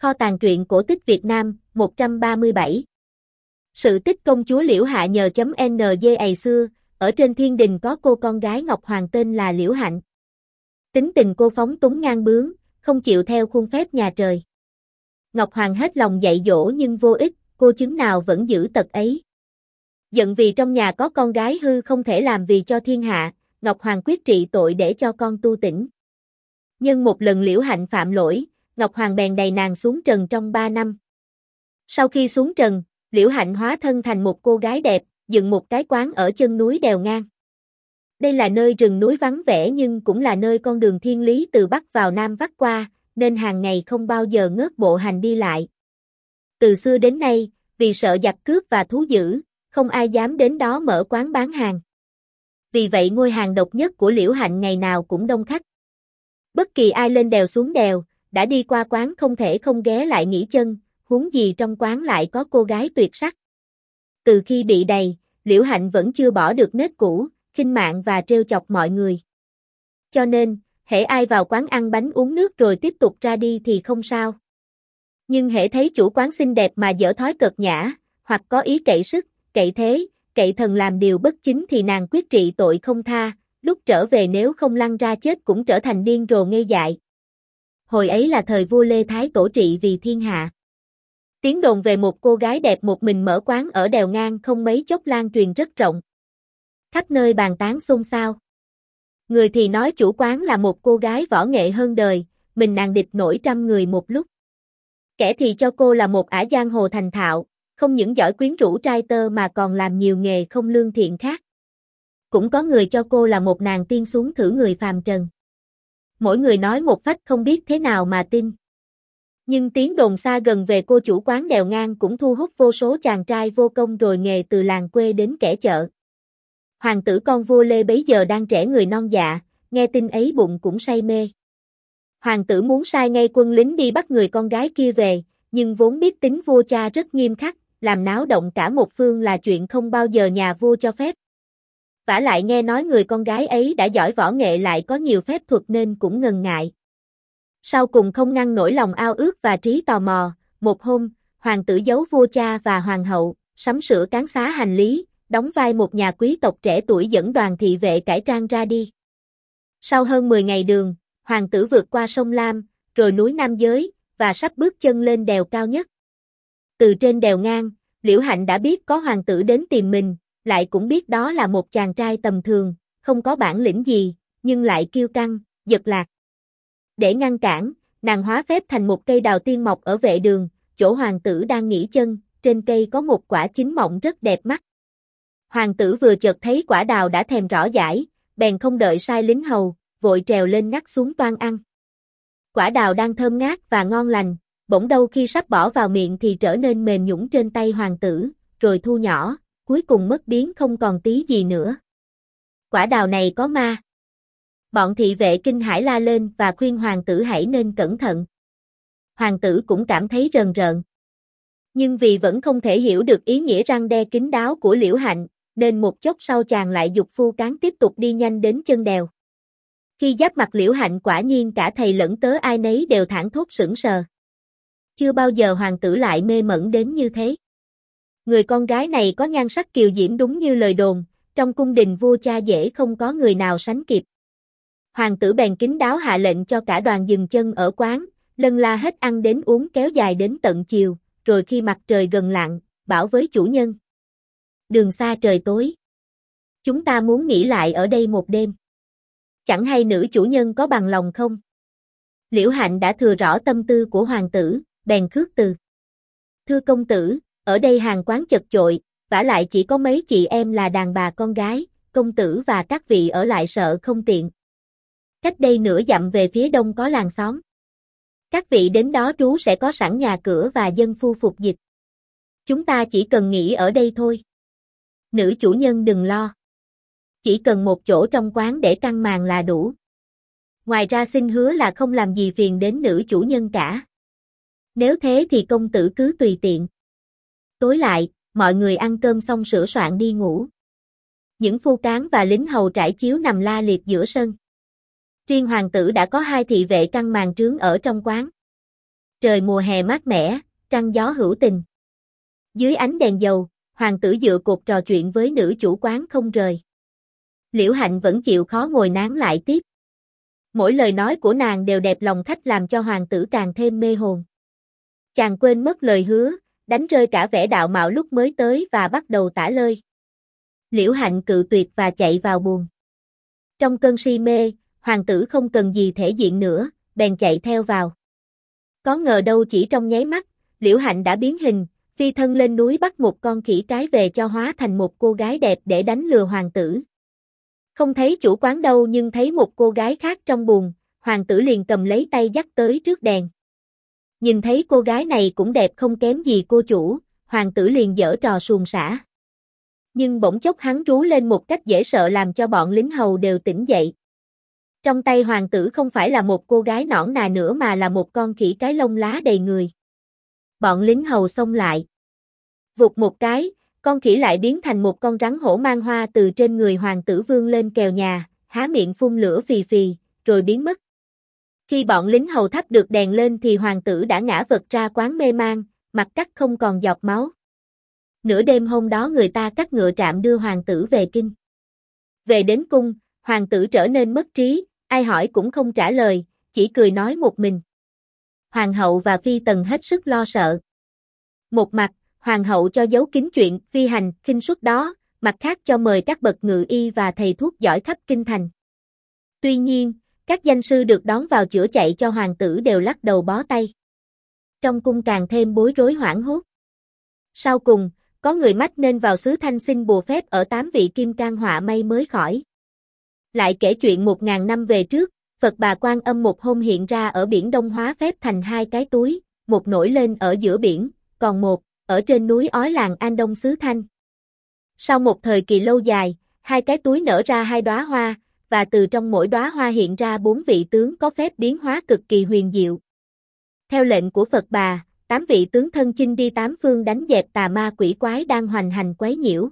Kho tàng truyện cổ tích Việt Nam, 137. Sự tích công chúa Liễu Hạ nhờ.ng ngày xưa, ở trên thiên đình có cô con gái Ngọc Hoàng tên là Liễu Hạnh. Tính tình cô phóng túng ngang bướng, không chịu theo khuôn phép nhà trời. Ngọc Hoàng hết lòng dạy dỗ nhưng vô ích, cô chứng nào vẫn giữ tật ấy. Giận vì trong nhà có con gái hư không thể làm vì cho thiên hạ, Ngọc Hoàng quyết trị tội để cho con tu tỉnh. Nhưng một lần Liễu Hạnh phạm lỗi, Ngọc Hoàng bèn đày nàng xuống trần trong 3 năm. Sau khi xuống trần, Liễu Hạnh hóa thân thành một cô gái đẹp, dựng một cái quán ở chân núi đèo ngang. Đây là nơi rừng núi vắng vẻ nhưng cũng là nơi con đường thiên lý từ Bắc vào Nam vắt qua, nên hàng ngày không bao giờ ngớt bộ hành đi lại. Từ xưa đến nay, vì sợ giặc cướp và thú dữ, không ai dám đến đó mở quán bán hàng. Vì vậy ngôi hàng độc nhất của Liễu Hạnh ngày nào cũng đông khách. Bất kỳ ai lên đèo xuống đèo, đã đi qua quán không thể không ghé lại nghỉ chân, huống gì trong quán lại có cô gái tuyệt sắc. Từ khi bị đày, Liễu Hạnh vẫn chưa bỏ được nết cũ, khinh mạng và trêu chọc mọi người. Cho nên, hễ ai vào quán ăn bánh uống nước rồi tiếp tục ra đi thì không sao. Nhưng hễ thấy chủ quán xinh đẹp mà dở thói cợt nhã, hoặc có ý cậy sức, cậy thế, cậy thần làm điều bất chính thì nàng quyết trị tội không tha, lúc trở về nếu không lăn ra chết cũng trở thành điên rồ ngây dại. Hồi ấy là thời vua Lê Thái Tổ trị vì thiên hạ. Tiếng đồn về một cô gái đẹp một mình mở quán ở đèo ngang không mấy chốc lan truyền rất rộng. Khắp nơi bàn tán xôn xao. Người thì nói chủ quán là một cô gái võ nghệ hơn đời, mình nàng địch nổi 100 người một lúc. Kẻ thì cho cô là một ả giang hồ thành thạo, không những giỏi quyến rũ trai tơ mà còn làm nhiều nghề không lương thiện khác. Cũng có người cho cô là một nàng tiên xuống thử người phàm trần. Mỗi người nói một phách không biết thế nào mà tin. Nhưng tiếng đồn xa gần về cô chủ quán đèo ngang cũng thu hút vô số chàng trai vô công rồi nghề từ làng quê đến kẻ chợ. Hoàng tử con vua Lê bấy giờ đang trẻ người non dạ, nghe tin ấy bụng cũng say mê. Hoàng tử muốn sai ngay quân lính đi bắt người con gái kia về, nhưng vốn biết tính vua cha rất nghiêm khắc, làm náo động cả một phương là chuyện không bao giờ nhà vua cho phép. Vả lại nghe nói người con gái ấy đã giỏi võ nghệ lại có nhiều phép thuật nên cũng ngần ngại. Sau cùng không ngăn nổi lòng ao ước và trí tò mò, một hôm, hoàng tử giấu vua cha và hoàng hậu, sắm sửa cáng xá hành lý, đóng vai một nhà quý tộc trẻ tuổi dẫn đoàn thị vệ cải trang ra đi. Sau hơn 10 ngày đường, hoàng tử vượt qua sông Lam, rồi núi Nam Giới, và sắp bước chân lên đèo cao nhất. Từ trên đèo ngang, Liễu Hạnh đã biết có hoàng tử đến tìm mình, lại cũng biết đó là một chàng trai tầm thường, không có bản lĩnh gì, nhưng lại kiêu căng, giật lạc. Để ngăn cản, nàng hóa phép thành một cây đào tiên mọc ở vệ đường, chỗ hoàng tử đang nghỉ chân, trên cây có một quả chín mọng rất đẹp mắt. Hoàng tử vừa chợt thấy quả đào đã thèm rõ dãi, bèn không đợi sai lính hầu, vội trèo lên ngắt xuống toan ăn. Quả đào đang thơm ngát và ngon lành, bỗng đâu khi sắp bỏ vào miệng thì trở nên mềm nhũn trên tay hoàng tử, rồi thu nhỏ, cuối cùng mất biến không còn tí gì nữa. Quả đào này có ma. Bọn thị vệ kinh hãi la lên và khuyên hoàng tử hãy nên cẩn thận. Hoàng tử cũng cảm thấy rờn rợn. Nhưng vì vẫn không thể hiểu được ý nghĩa răn đe kín đáo của Liễu Hạnh, nên một chốc sau chàng lại giục phu cán tiếp tục đi nhanh đến chân đèo. Khi giáp mặt Liễu Hạnh quả nhiên cả thầy lẫn tớ ai nấy đều thảng thốt sững sờ. Chưa bao giờ hoàng tử lại mê mẩn đến như thế. Người con gái này có nhan sắc kiều diễm đúng như lời đồn, trong cung đình vua cha dễ không có người nào sánh kịp. Hoàng tử bèn kín đáo hạ lệnh cho cả đoàn dừng chân ở quán, lân la hết ăn đến uống kéo dài đến tận chiều, rồi khi mặt trời gần lặn, bảo với chủ nhân. Đường xa trời tối. Chúng ta muốn nghỉ lại ở đây một đêm. Chẳng hay nữ chủ nhân có bằng lòng không? Liễu Hạnh đã thừa rõ tâm tư của hoàng tử, bèn khước từ. Thưa công tử, ở đây hàng quán chật chội, vả lại chỉ có mấy chị em là đàn bà con gái, công tử và các vị ở lại sợ không tiện. Cách đây nửa dặm về phía đông có làng xóm. Các vị đến đó trú sẽ có sẵn nhà cửa và dân phu phục dịch. Chúng ta chỉ cần nghỉ ở đây thôi. Nữ chủ nhân đừng lo. Chỉ cần một chỗ trong quán để căng màn là đủ. Ngoài ra xin hứa là không làm gì phiền đến nữ chủ nhân cả. Nếu thế thì công tử cứ tùy tiện. Tối lại, mọi người ăn cơm xong sửa soạn đi ngủ. Những phu cán và lính hầu trải chiếu nằm la liệt giữa sân. Riêng hoàng tử đã có 2 thị vệ căng màn trướng ở trong quán. Trời mùa hè mát mẻ, trăng gió hữu tình. Dưới ánh đèn dầu, hoàng tử dựa cột trò chuyện với nữ chủ quán không rời. Liễu Hạnh vẫn chịu khó ngồi nán lại tiếp. Mỗi lời nói của nàng đều đẹp lòng khách làm cho hoàng tử càng thêm mê hồn. Chàng quên mất lời hứa, đánh rơi cả vẻ đạo mạo lúc mới tới và bắt đầu tả lơi. Liễu Hạnh cự tuyệt và chạy vào buồng. Trong cơn si mê, hoàng tử không cần gì thể diện nữa, bèn chạy theo vào. Có ngờ đâu chỉ trong nháy mắt, Liễu Hạnh đã biến hình, phi thân lên núi bắt một con khỉ cái về cho hóa thành một cô gái đẹp để đánh lừa hoàng tử. Không thấy chủ quán đâu nhưng thấy một cô gái khác trong buồng, hoàng tử liền cầm lấy tay dắt tới trước đèn. Nhìn thấy cô gái này cũng đẹp không kém gì cô chủ, hoàng tử liền giở trò suồng sã. Nhưng bỗng chốc hắn rú lên một cách dễ sợ làm cho bọn lính hầu đều tỉnh dậy. Trong tay hoàng tử không phải là một cô gái nõn nà nữa mà là một con khỉ cái lông lá đầy người. Bọn lính hầu xông lại. Vụt một cái, con khỉ lại biến thành một con rắn hổ mang hoa từ trên người hoàng tử vươn lên kèo nhà, há miệng phun lửa phì phì, rồi biến mất. Khi bọn lính hầu thắp được đèn lên thì hoàng tử đã ngã vật ra quán mê man, mặt cắt không còn giọt máu. Nửa đêm hôm đó người ta cắt ngựa trạm đưa hoàng tử về kinh. Về đến cung, hoàng tử trở nên mất trí, ai hỏi cũng không trả lời, chỉ cười nói một mình. Hoàng hậu và phi tần hết sức lo sợ. Một mặt, hoàng hậu cho giấu kín chuyện phi hành, khinh suất đó, mặt khác cho mời các bậc ngự y và thầy thuốc giỏi khắp kinh thành. Tuy nhiên, các danh sư được đón vào chữa chạy cho hoàng tử đều lắc đầu bó tay. Trong cung càng thêm bối rối hoảng hốt. Sau cùng, có người mách nên vào xứ Thanh xin bùa phép ở 8 vị kim cang họa may mới khỏi. Lại kể chuyện 1000 năm về trước, Phật Bà Quan Âm một hôm hiện ra ở biển Đông hóa phép thành 2 cái túi, một nổi lên ở giữa biển, còn một, ở trên núi Ói làng An Đông xứ Thanh. Sau một thời kỳ lâu dài, 2 cái túi nở ra 2 đóa hoa, và từ trong mỗi đóa hoa hiện ra 4 vị tướng có phép biến hóa cực kỳ huyền diệu. Theo lệnh của Phật Bà, 8 vị tướng thân chinh đi 8 phương đánh dẹp tà ma quỷ quái đang hoành hành quấy nhiễu.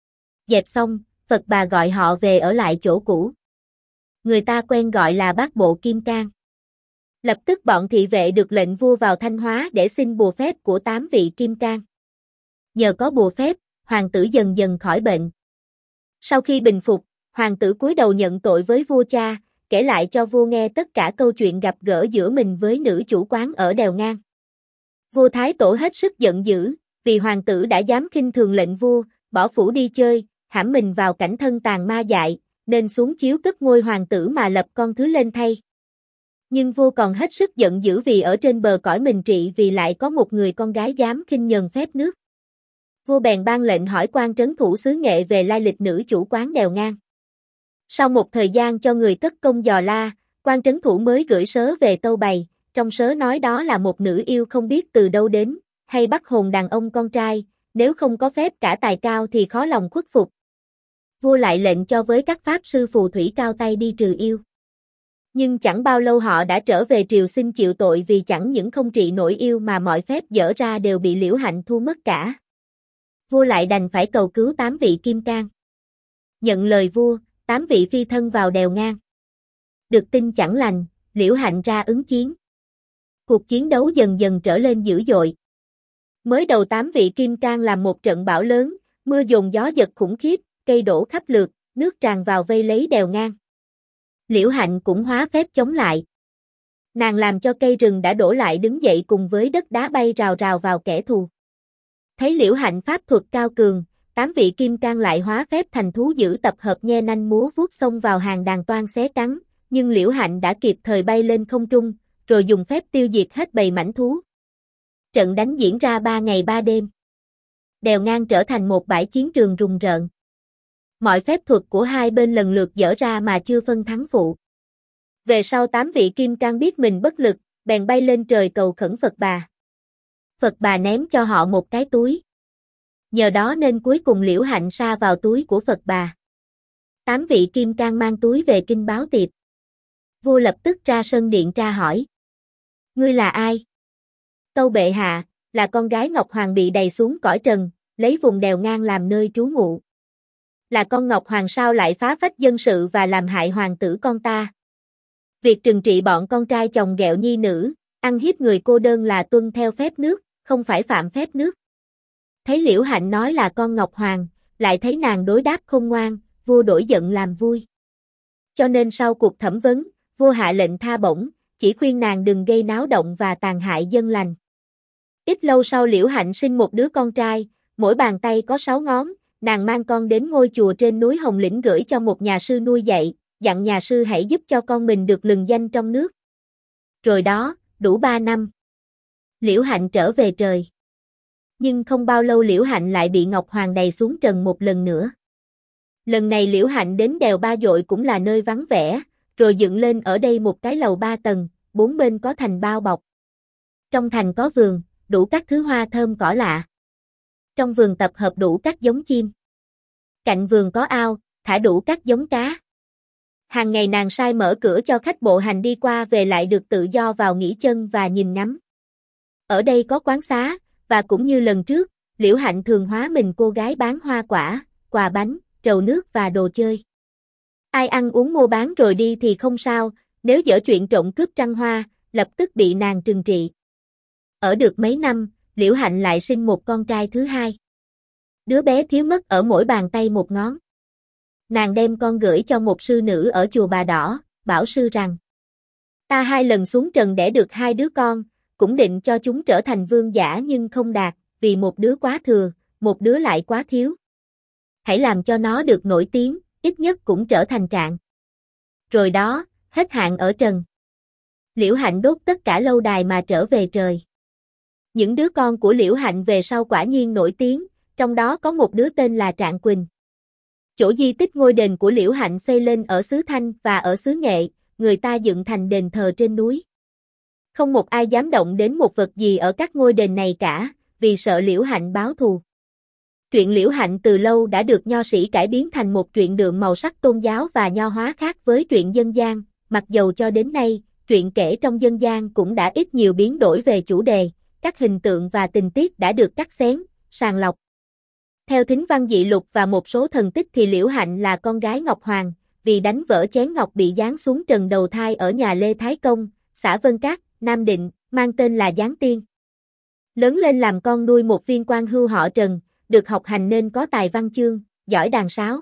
Dẹp xong, Phật Bà gọi họ về ở lại chỗ cũ. Người ta quen gọi là Bát Bộ Kim Cang. Lập tức bọn thị vệ được lệnh vua vào Thanh Hóa để xin bùa phép của 8 vị Kim Cang. Nhờ có bùa phép, hoàng tử dần dần khỏi bệnh. Sau khi bình phục, hoàng tử cúi đầu nhận tội với vua cha, kể lại cho vua nghe tất cả câu chuyện gặp gỡ giữa mình với nữ chủ quán ở đèo ngang. Vua Thái Tổ hết sức giận dữ, vì hoàng tử đã dám khinh thường lệnh vua, bỏ phủ đi chơi, hãm mình vào cảnh thân tàn ma dại, nên xuống chiếu cất ngôi hoàng tử mà lập con thứ lên thay. Nhưng vua còn hết sức giận dữ vì ở trên bờ cõi mình trị vì lại có một người con gái dám khinh nhờn phép nước. Vua bèn ban lệnh hỏi quan trấn thủ xứ Nghệ về lai lịch nữ chủ quán đèo ngang. Sau một thời gian cho người cất công dò la, quan trấn thủ mới gửi sớ về tâu bày, trong sớ nói đó là một nữ yêu không biết từ đâu đến, hay bắt hồn đàn ông con trai, nếu không có phép cả tài cao thì khó lòng khuất phục. Vua lại lệnh cho với các pháp sư phù thủy cao tay đi trừ yêu. Nhưng chẳng bao lâu họ đã trở về triều xin chịu tội vì chẳng những không trị nổi yêu mà mọi phép dở ra đều bị Liễu Hạnh thu mất cả. Vua lại đành phải cầu cứu 8 vị Kim Cang. Nhận lời vua, 8 vị phi thân vào đèo ngang. Được tin chẳng lành, Liễu Hạnh ra ứng chiến. Cuộc chiến đấu dần dần trở lên dữ dội. Mới đầu 8 vị Kim Cang làm một trận bão lớn, mưa dồn gió giật khủng khiếp, cây đổ khắp lượt, nước tràn vào vây lấy đèo ngang. Liễu Hạnh cũng hóa phép chống lại. Nàng làm cho cây rừng đã đổ lại đứng dậy cùng với đất đá bay rào rào vào kẻ thù. Thấy Liễu Hạnh pháp thuật cao cường, 8 vị Kim Cang lại hóa phép thành thú dữ tập hợp nhe nanh múa vuốt xông vào hàng đàn toan xé cắn, nhưng Liễu Hạnh đã kịp thời bay lên không trung, rồi dùng phép tiêu diệt hết bầy mãnh thú. Trận đánh diễn ra 3 ngày 3 đêm. Đèo ngang trở thành một bãi chiến trường rùng rợn. Mọi phép thuật của hai bên lần lượt dở ra mà chưa phân thắng phụ. Về sau 8 vị Kim Cang biết mình bất lực, bèn bay lên trời cầu khẩn Phật Bà. Phật Bà ném cho họ một cái túi. Nhờ đó nên cuối cùng Liễu Hạnh sa vào túi của Phật Bà. 8 vị Kim Cang mang túi về kinh báo tiệp. Vua lập tức ra sân điện tra hỏi. Ngươi là ai? Tâu bệ hạ, là con gái Ngọc Hoàng bị đày xuống cõi trần, lấy vùng đèo ngang làm nơi trú ngụ. Là con Ngọc Hoàng sao lại phá phách dân sự và làm hại hoàng tử con ta? Việc trừng trị bọn con trai chồng ghẹo nhi nữ, Ăn hiếp người cô đơn là tuân theo phép nước, không phải phạm phép nước. Thấy Liễu Hạnh nói là con Ngọc Hoàng, lại thấy nàng đối đáp không ngoan, vua đổi giận làm vui. Cho nên sau cuộc thẩm vấn, vua hạ lệnh tha bổng, chỉ khuyên nàng đừng gây náo động và tàn hại dân lành. Ít lâu sau Liễu Hạnh sinh một đứa con trai, mỗi bàn tay có 6 ngón, nàng mang con đến ngôi chùa trên núi Hồng Lĩnh gửi cho một nhà sư nuôi dạy, dặn nhà sư hãy giúp cho con mình được lừng danh trong nước. Rồi đó, đủ 3 năm. Liễu Hạnh trở về trời. Nhưng không bao lâu Liễu Hạnh lại bị Ngọc Hoàng đày xuống trần một lần nữa. Lần này Liễu Hạnh đến đèo Ba Dội cũng là nơi vắng vẻ, rồi dựng lên ở đây một cái lầu 3 tầng, 4 bên có thành bao bọc. Trong thành có vườn, đủ các thứ hoa thơm cỏ lạ. Trong vườn tập hợp đủ các giống chim. Cạnh vườn có ao, thả đủ các giống cá. Hàng ngày nàng sai mở cửa cho khách bộ hành đi qua về lại được tự do vào nghỉ chân và nhìn ngắm. Ở đây có quán xá, và cũng như lần trước, Liễu Hạnh thường hóa mình cô gái bán hoa quả, quà bánh, trầu nước và đồ chơi. Ai ăn uống mua bán rồi đi thì không sao, nếu giở chuyện trộm cướp trăng hoa, lập tức bị nàng trừng trị. Ở được mấy năm, Liễu Hạnh lại sinh một con trai thứ hai. Đứa bé thiếu mất ở mỗi bàn tay một ngón. Nàng đem con gửi cho một sư nữ ở chùa Bà Đỏ, bảo sư rằng: ta 2 lần xuống trần đẻ được 2 đứa con, cũng định cho chúng trở thành vương giả nhưng không đạt, vì một đứa quá thừa, một đứa lại quá thiếu. Hãy làm cho nó được nổi tiếng, ít nhất cũng trở thành trạng. Rồi đó, hết hạn ở trần. Liễu Hạnh đốt tất cả lâu đài mà trở về trời. Những đứa con của Liễu Hạnh về sau quả nhiên nổi tiếng, trong đó có một đứa tên là Trạng Quỳnh. Chỗ di tích ngôi đền của Liễu Hạnh xây lên ở xứ Thanh và ở xứ Nghệ, người ta dựng thành đền thờ trên núi. Không một ai dám động đến một vật gì ở các ngôi đền này cả, vì sợ Liễu Hạnh báo thù. Truyện Liễu Hạnh từ lâu đã được nho sĩ cải biến thành một truyện đượm màu sắc tôn giáo và nho hóa khác với truyện dân gian, mặc dầu cho đến nay, truyện kể trong dân gian cũng đã ít nhiều biến đổi về chủ đề, các hình tượng và tình tiết đã được cắt xén, sàng lọc. Theo Thính Văn Dị Lục và một số thần tích thì Liễu Hạnh là con gái Ngọc Hoàng, vì đánh vỡ chén ngọc bị giáng xuống trần đầu thai ở nhà Lê Thái Công, xã Vân Cát, Nam Định, mang tên là Giáng Tiên. Lớn lên làm con nuôi một viên quan hưu họ Trần, được học hành nên có tài văn chương, giỏi đàn sáo.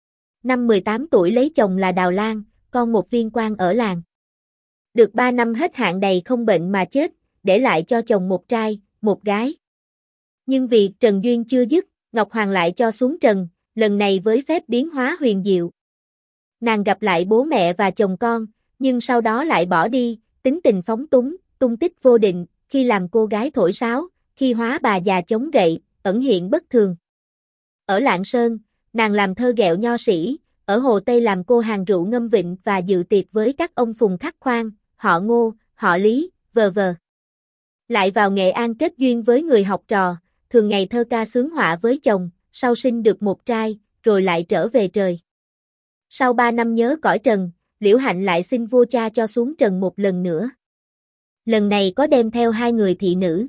Năm 18 tuổi lấy chồng là Đào Lan, con một viên quan ở làng. Được 3 năm hết hạn đầy không bệnh mà chết, để lại cho chồng một trai, một gái. Nhưng vì trần duyên chưa dứt, Ngọc Hoàng lại cho xuống trần, lần này với phép biến hóa huyền diệu. Nàng gặp lại bố mẹ và chồng con, nhưng sau đó lại bỏ đi, tính tình phóng túng, tung tích vô định, khi làm cô gái thổi sáo, khi hóa bà già chống gậy, ẩn hiện bất thường. Ở Lạng Sơn, nàng làm thơ ghẹo nho sĩ, ở Hồ Tây làm cô hàng rượu ngâm vịnh và dự tiệc với các ông Phùng Khắc Khoan, họ Ngô, họ Lý, v.v. Lại vào Nghệ An kết duyên với người học trò, thường ngày thơ ca sướng họa với chồng, sau sinh được một trai, rồi lại trở về trời. Sau 3 năm nhớ cõi trần, Liễu Hạnh lại xin vua cha cho xuống trần một lần nữa. Lần này có đem theo 2 người thị nữ.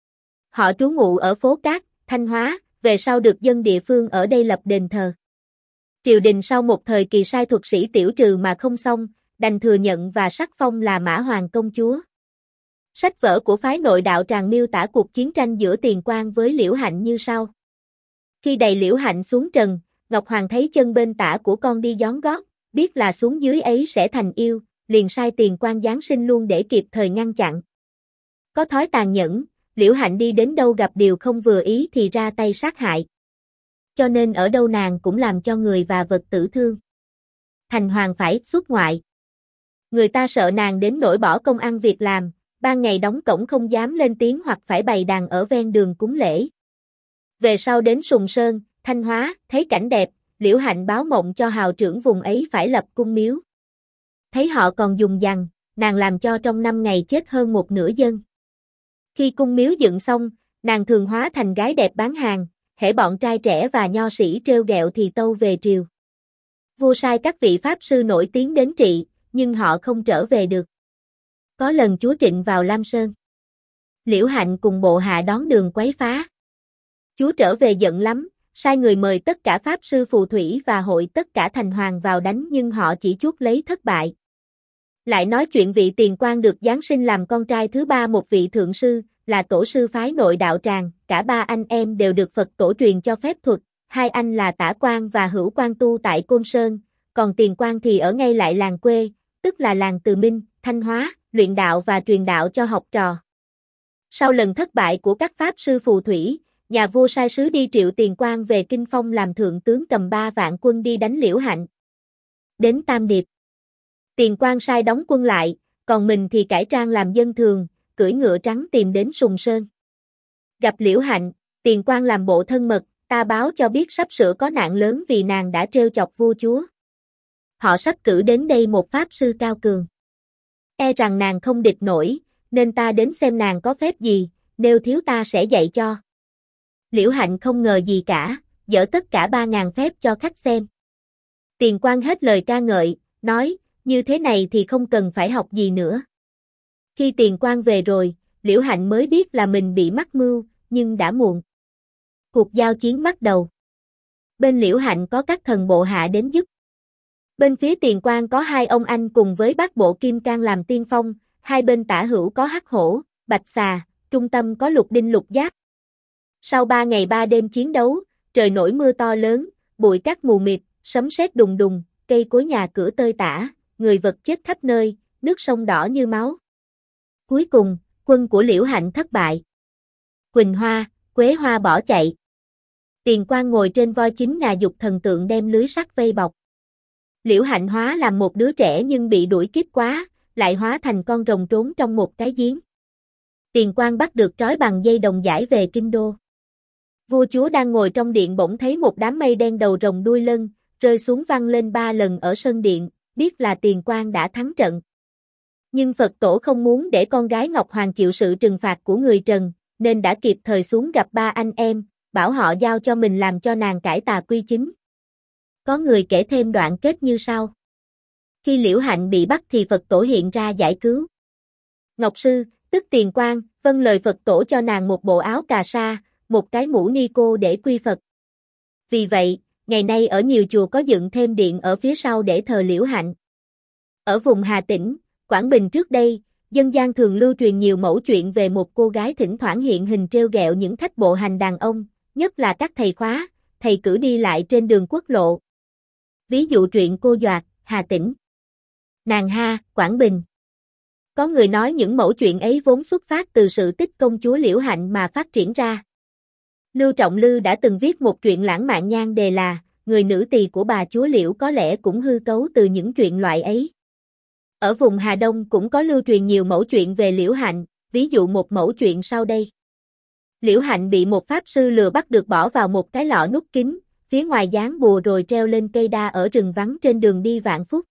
Họ trú ngụ ở phố Cát, Thanh Hóa, về sau được dân địa phương ở đây lập đền thờ. Triều đình sau một thời kỳ sai thuật sĩ tiểu trừ mà không xong, đành thừa nhận và sắc phong là Mã Hoàng công chúa. Sách vở của phái nội đạo Tràng miêu tả cuộc chiến tranh giữa Tiền Quang với Liễu Hạnh như sau. Khi đày Liễu Hạnh xuống trần, Ngọc Hoàng thấy chân bên tả của con đi gión gót, biết là xuống dưới ấy sẽ thành yêu, liền sai Tiền Quang giáng sinh luôn để kịp thời ngăn chặn. Có thói tàn nhẫn, Liễu Hạnh đi đến đâu gặp điều không vừa ý thì ra tay sát hại. Cho nên ở đâu nàng cũng làm cho người và vật tử thương. Thành Hoàng phải xuất ngoại. Người ta sợ nàng đến nỗi bỏ công ăn việc làm, ban ngày đóng cổng không dám lên tiếng hoặc phải bày đàn ở ven đường cúng lễ. Về sau đến Sùng Sơn, Thanh Hóa, thấy cảnh đẹp, Liễu Hạnh báo mộng cho hào trưởng vùng ấy phải lập cung miếu. Thấy họ còn dùng dằng, nàng làm cho trong 5 ngày chết hơn một nửa dân. Khi cung miếu dựng xong, nàng thường hóa thành gái đẹp bán hàng, hễ bọn trai trẻ và nho sĩ trêu ghẹo thì tâu về triều. Vua sai các vị pháp sư nổi tiếng đến trị, nhưng họ không trở về được. Có lần chúa Trịnh vào Lam Sơn. Liễu Hạnh cùng bộ hạ đón đường quấy phá. Chúa trở về giận lắm, sai người mời tất cả pháp sư phù thủy và hội tất cả thành hoàng vào đánh nhưng họ chỉ chuốc lấy thất bại. Lại nói chuyện vị Tiền Quang được giáng sinh làm con trai thứ ba một vị thượng sư, là tổ sư phái Nội Đạo Tràng, cả ba anh em đều được Phật tổ truyền cho phép thuật, hai anh là Tả Quang và Hữu Quang tu tại Côn Sơn, còn Tiền Quang thì ở ngay lại làng quê, tức là làng Từ Minh, Thanh Hóa, luyện đạo và truyền đạo cho học trò. Sau lần thất bại của các pháp sư phù thủy, nhà vua sai sứ đi triệu Tiền Quang về Kinh Phong làm thượng tướng cầm 3 vạn quân đi đánh Liễu Hạnh. Đến Tam Điệp, Tiền Quang sai đóng quân lại, còn mình thì cải trang làm dân thường, cưỡi ngựa trắng tìm đến Sùng Sơn. Gặp Liễu Hạnh, Tiền Quang làm bộ thân mật, ta báo cho biết sắp sửa có nạn lớn vì nàng đã trêu chọc vua chúa. Họ sắp cử đến đây một pháp sư cao cường. E rằng nàng không địch nổi, nên ta đến xem nàng có phép gì, nếu thiếu ta sẽ dạy cho. Liễu Hạnh không ngờ gì cả, dở tất cả 3.000 phép cho khách xem. Tiền Quang hết lời ca ngợi, nói, như thế này thì không cần phải học gì nữa. Khi Tiền Quang về rồi, Liễu Hạnh mới biết là mình bị mắc mưu, nhưng đã muộn. Cuộc giao chiến bắt đầu. Bên Liễu Hạnh có các thần bộ hạ đến giúp. Bên phía Tiền Quang có 2 ông anh cùng với bát bộ Kim Cang làm tiên phong, hai bên tả hữu có Hắc Hổ, Bạch Xà, trung tâm có Lục Đinh Lục Giáp. Sau 3 ngày 3 đêm chiến đấu, trời nổi mưa to lớn, bụi cát mù mịt, sấm sét đùng đùng, cây cối nhà cửa tơi tả, người vật chết khắp nơi, nước sông đỏ như máu. Cuối cùng, quân của Liễu Hạnh thất bại. Quỳnh Hoa, Quế Hoa bỏ chạy. Tiền Quang ngồi trên voi chính ngà dục thần tượng đem lưới sắt vây bọc. Liễu Hạnh hóa làm một đứa trẻ nhưng bị đuổi kịp quá, lại hóa thành con rồng trốn trong một cái giếng. Tiền Quang bắt được trói bằng dây đồng giải về kinh đô. Vua chúa đang ngồi trong điện bỗng thấy một đám mây đen đầu rồng đuôi lân, rơi xuống văng lên 3 lần ở sân điện, biết là Tiền Quang đã thắng trận. Nhưng Phật tổ không muốn để con gái Ngọc Hoàng chịu sự trừng phạt của người Trần, nên đã kịp thời xuống gặp 3 anh em, bảo họ giao cho mình làm cho nàng cải tà quy chính. Có người kể thêm đoạn kết như sau. Khi Liễu Hạnh bị bắt thì Phật tổ hiện ra giải cứu. Ngọc Sư, tức Tiền Quang, vâng lời Phật tổ cho nàng một bộ áo cà sa, một cái mũ ni cô để quy Phật. Vì vậy, ngày nay ở nhiều chùa có dựng thêm điện ở phía sau để thờ Liễu Hạnh. Ở vùng Hà Tĩnh, Quảng Bình trước đây, dân gian thường lưu truyền nhiều mẩu chuyện về một cô gái thỉnh thoảng hiện hình trêu ghẹo những khách bộ hành đàn ông, nhất là các thầy khóa, thầy cử đi lại trên đường quốc lộ. Ví dụ truyện Cô Doạt, Hà Tĩnh. Nàng Ha, Quảng Bình. Có người nói những mẩu chuyện ấy vốn xuất phát từ sự tích công chúa Liễu Hạnh mà phát triển ra. Lưu Trọng Lư đã từng viết một truyện lãng mạn nhan đề là Người nữ tỳ của bà chúa Liễu, có lẽ cũng hư cấu từ những chuyện loại ấy. Ở vùng Hà Đông cũng có lưu truyền nhiều mẩu chuyện về Liễu Hạnh, ví dụ một mẩu chuyện sau đây. Liễu Hạnh bị một pháp sư lừa bắt được bỏ vào một cái lọ nút kín, phía ngoài dán bùa rồi treo lên cây đa ở rừng vắng trên đường đi Vạn Phúc.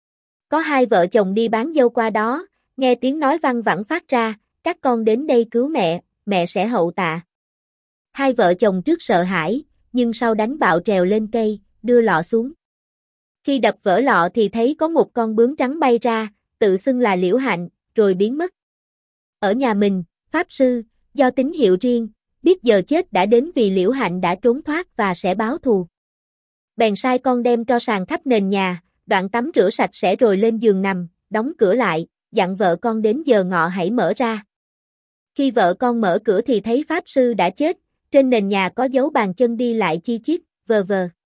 Có 2 vợ chồng đi bán dâu qua đó, nghe tiếng nói văng vẳng phát ra, các con đến đây cứu mẹ, mẹ sẽ hậu tạ. 2 vợ chồng trước sợ hãi, nhưng sau đánh bạo trèo lên cây, đưa lọ xuống. Khi đập vỡ lọ thì thấy có một con bướm trắng bay ra, tự xưng là Liễu Hạnh, rồi biến mất. Ở nhà mình, pháp sư, do tín hiệu riêng, biết giờ chết đã đến vì Liễu Hạnh đã trốn thoát và sẽ báo thù. Bèn sai con đem tro sàn khắp nền nhà, đoạn tắm rửa sạch sẽ rồi lên giường nằm, đóng cửa lại, dặn vợ con đến giờ ngọ hãy mở ra. Khi vợ con mở cửa thì thấy pháp sư đã chết, trên nền nhà có dấu bàn chân đi lại chi chít, vờ vờ.